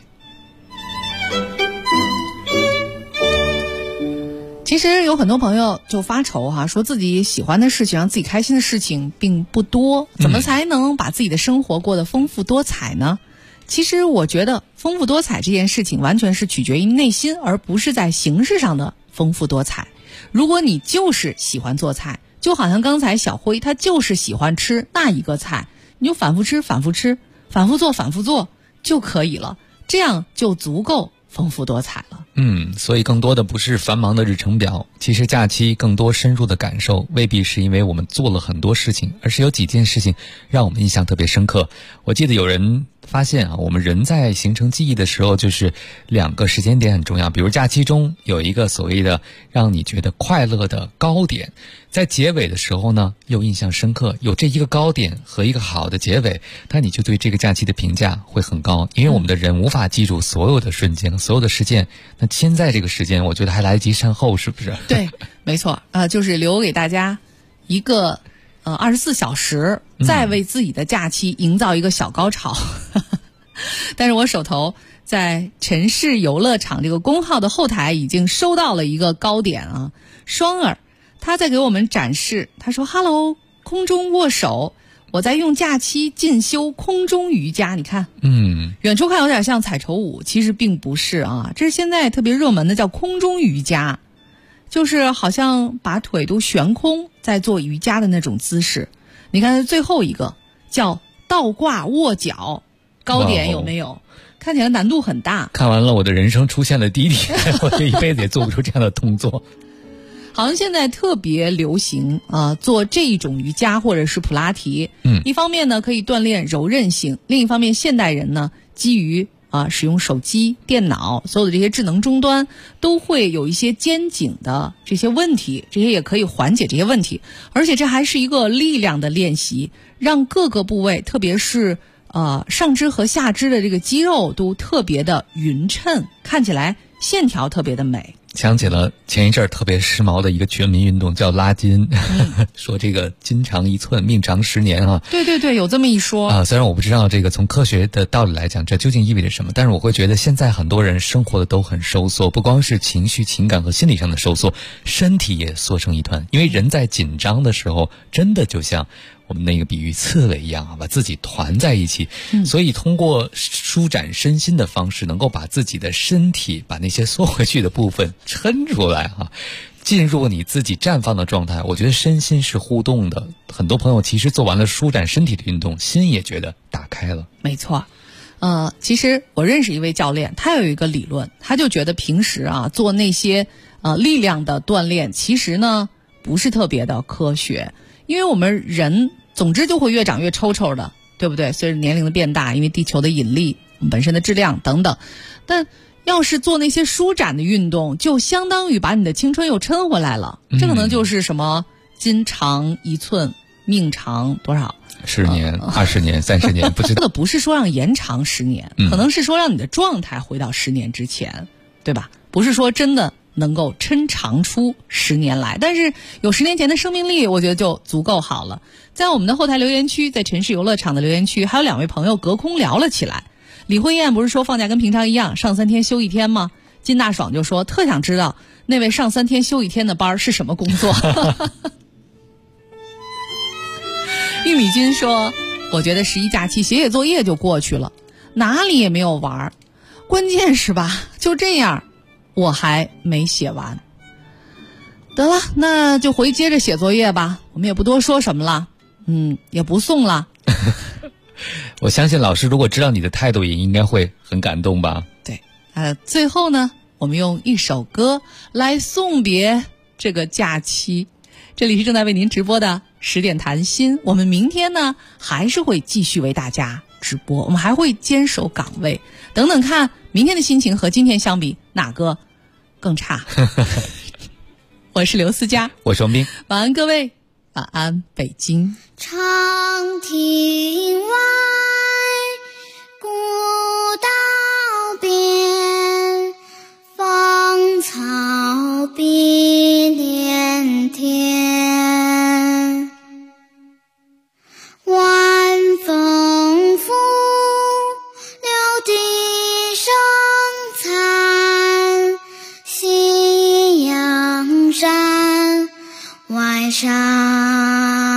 其实有很多朋友就发愁说自己喜欢的事情，让自己开心的事情并不多，怎么才能把自己的生活过得丰富多彩呢？其实我觉得丰富多彩这件事情完全是取决于内心，而不是在形式上的丰富多彩。如果你就是喜欢做菜，就好像刚才小辉他就是喜欢吃那一个菜，你就反复吃反复吃，反复做就可以了，这样就足够丰富多彩了。 所以更多的不是繁忙的日程表，其实假期更多深入的感受未必是因为我们做了很多事情，而是有几件事情让我们印象特别深刻。我记得有人发现我们人在形成记忆的时候，就是2个时间点很重要。比如假期中有一个所谓的让你觉得快乐的高点，在结尾的时候呢又印象深刻，有这一个高点和一个好的结尾，那你就对这个假期的评价会很高。因为我们的人无法记住所有的瞬间所有的事件，那现在这个时间我觉得还来得及善后，是不是？ 对，没错，就是留给大家一个24小时，再为自己的假期营造一个小高潮。但是我手头在城市游乐场这个公号的后台已经收到了一个高点双儿他在给我们展示，他说 Hello 空中握手，我在用假期进修空中瑜伽。你看远处看有点像彩绸舞，其实并不是这是现在特别热门的叫空中瑜伽，就是好像把腿都悬空在做瑜伽的那种姿势。你看最后一个叫倒挂握脚，高点有没有？看起来难度很大。 看完了我的人生出现了低点，我这一辈子也做不出这样的动作。 好像现在特别流行做这种瑜伽或者是普拉提。一方面呢可以锻炼柔韧性，另一方面现代人呢基于使用手机、电脑，所有的这些智能终端都会有一些肩颈的这些问题，这些也可以缓解这些问题。而且这还是一个力量的练习，让各个部位，特别是上肢和下肢的这个肌肉都特别的匀称，看起来线条特别的美。 想起了前一阵儿特别时髦的一个全民运动叫拉筋，说这个筋长1寸命长10年对对对，有这么一说虽然我不知道这个从科学的道理来讲这究竟意味着什么，但是我会觉得现在很多人生活的都很收缩，不光是情绪情感和心理上的收缩，身体也缩成一团。因为人在紧张的时候真的就像我们那个比喻刺猬一样把自己团在一起，所以通过舒展身心的方式能够把自己的身体把那些缩回去的部分抻出来进入你自己绽放的状态。我觉得身心是互动的，很多朋友其实做完了舒展身体的运动，心也觉得打开了。 没错，其实我认识一位教练，他有一个理论，他就觉得平时做那些力量的锻炼其实呢不是特别的科学，因为我们人总之就会越长越抽抽的，对不对？随着年龄的变大，因为地球的引力、本身的质量等等。但要是做那些舒展的运动，就相当于把你的青春又抻回来了。这可能就是什么筋长1寸，命长多少 ？10年、20年、30年，不知道。 这个不是说让延长10年，可能是说让你的状态回到10年之前，对吧？不是说真的能够抻长出10年来，但是有10年前的生命力，我觉得就足够好了。在我们的后台留言区，在城市游乐场的留言区，还有2位朋友隔空聊了起来。李慧燕不是说放假跟平常一样，上3天休1天吗？金大爽就说特想知道那位上3天休1天的班是什么工作。玉米君说，我觉得11假期写作业就过去了，哪里也没有玩，关键是吧，就这样我还没写完。得了，那就回接着写作业吧，我们也不多说什么了，也不送了。 我相信老师如果知道你的态度，也应该会很感动吧。 对，最后呢，我们用一首歌来送别这个假期。 这里是正在为您直播的10点谈心，我们明天呢还是会继续为大家直播，我们还会坚守岗位，等等看明天的心情和今天相比哪个更差。我是刘思佳， 我是王斌， 晚安各位，晚安北京。 长亭外，古道边，芳草碧连天。晚风拂柳笛声残，夕阳山外山。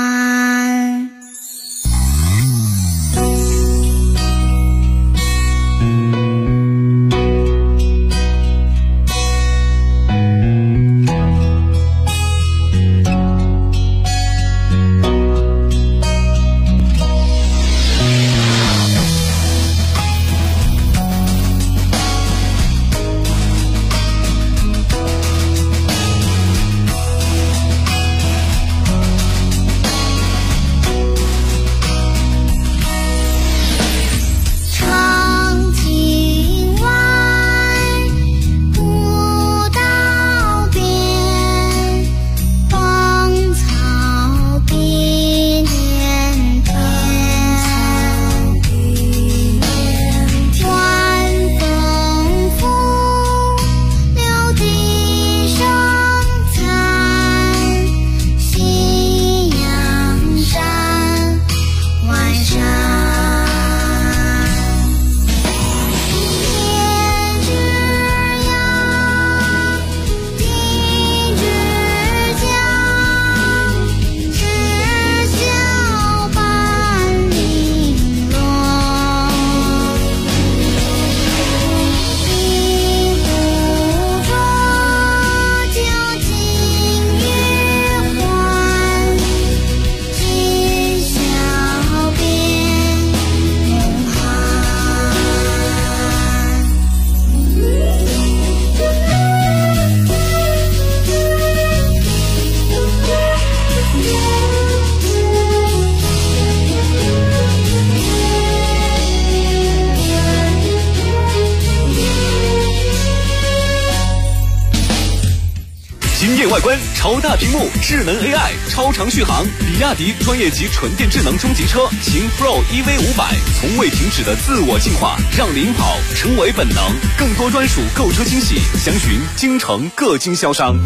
外观超大屏幕，智能 AI， 超长续航，比亚迪专业级纯电智能中级车秦 Pro EV500，从未停止的自我进化，让领跑成为本能。更多专属购车惊喜，详询京城各经销商。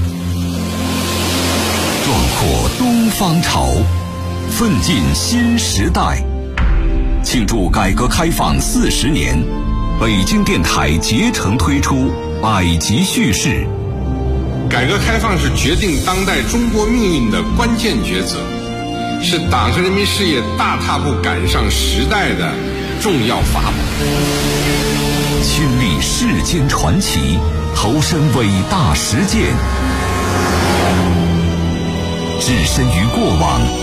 壮阔东方潮，奋进新时代。庆祝改革开放40年，北京电台竭诚推出百集叙事。 改革开放是决定当代中国命运的关键抉择，是党和人民事业大踏步赶上时代的重要法宝。 亲历世间传奇，投身伟大实践，置身于过往。